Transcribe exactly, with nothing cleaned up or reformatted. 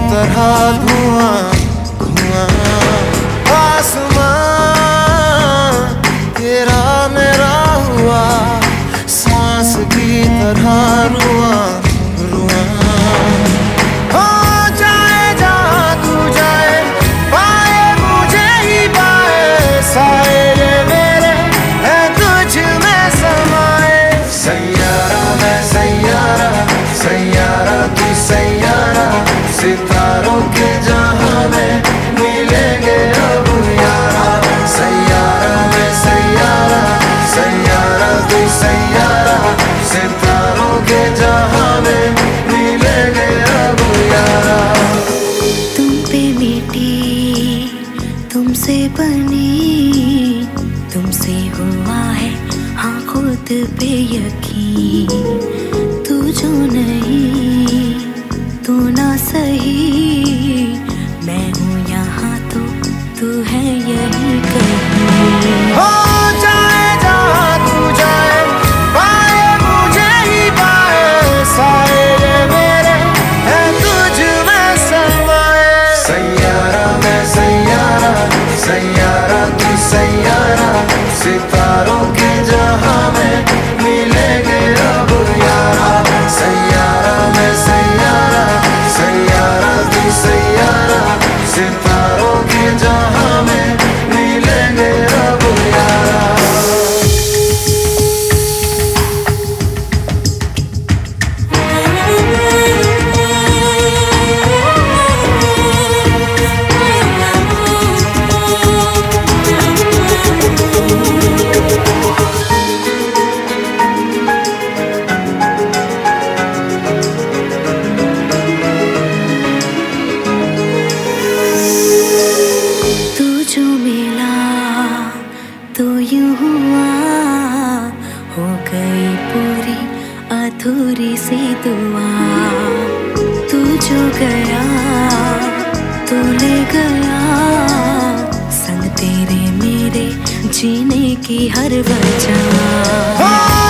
तरह धुआं धुआं। आसमां तेरा मेरा हुआ, सांस की तरह रुआं रुआं। हो जाए जहाँ तू जाए, पाए मुझे ही पाए, साए ये मेरे हैं तुझ में समाए। सैयारा मैं सैयारा, सैयारा तू सैयारा, सितारों के जहां में मिलेंगे अब यारा। सैयारा मैं सैयारा, सैयारा तू सैयारा, सितारों के जहां में मिलेंगे अब यारा। तुम पे मिटी, तुमसे बनी, तुमसे हुआ है हाँ खुद पे यकीन। तू जो नहीं तू ना सही, मैं हूँ यहाँ तो तू है यही कहीं। हो जाए जहाँ तू जाए, पाए मुझे ही पाए, साए ये मेरे हैं तुझ में समाए। सैयारा मैं सैयारा, सैयारा तू सैयारा, सितारों के जहां में मिलेंगे अब यारा। सैयारा मैं सैयारा, सैयारा तू सैयारा, सितारों के जहां में मिलेंगे अब यारा। तू जो मिला तो यूं हुआ, हो गई पूरी अधूरी सी दुआ। तू जो गया तो ले गया, संग तेरे मेरे जीने की हर वजह।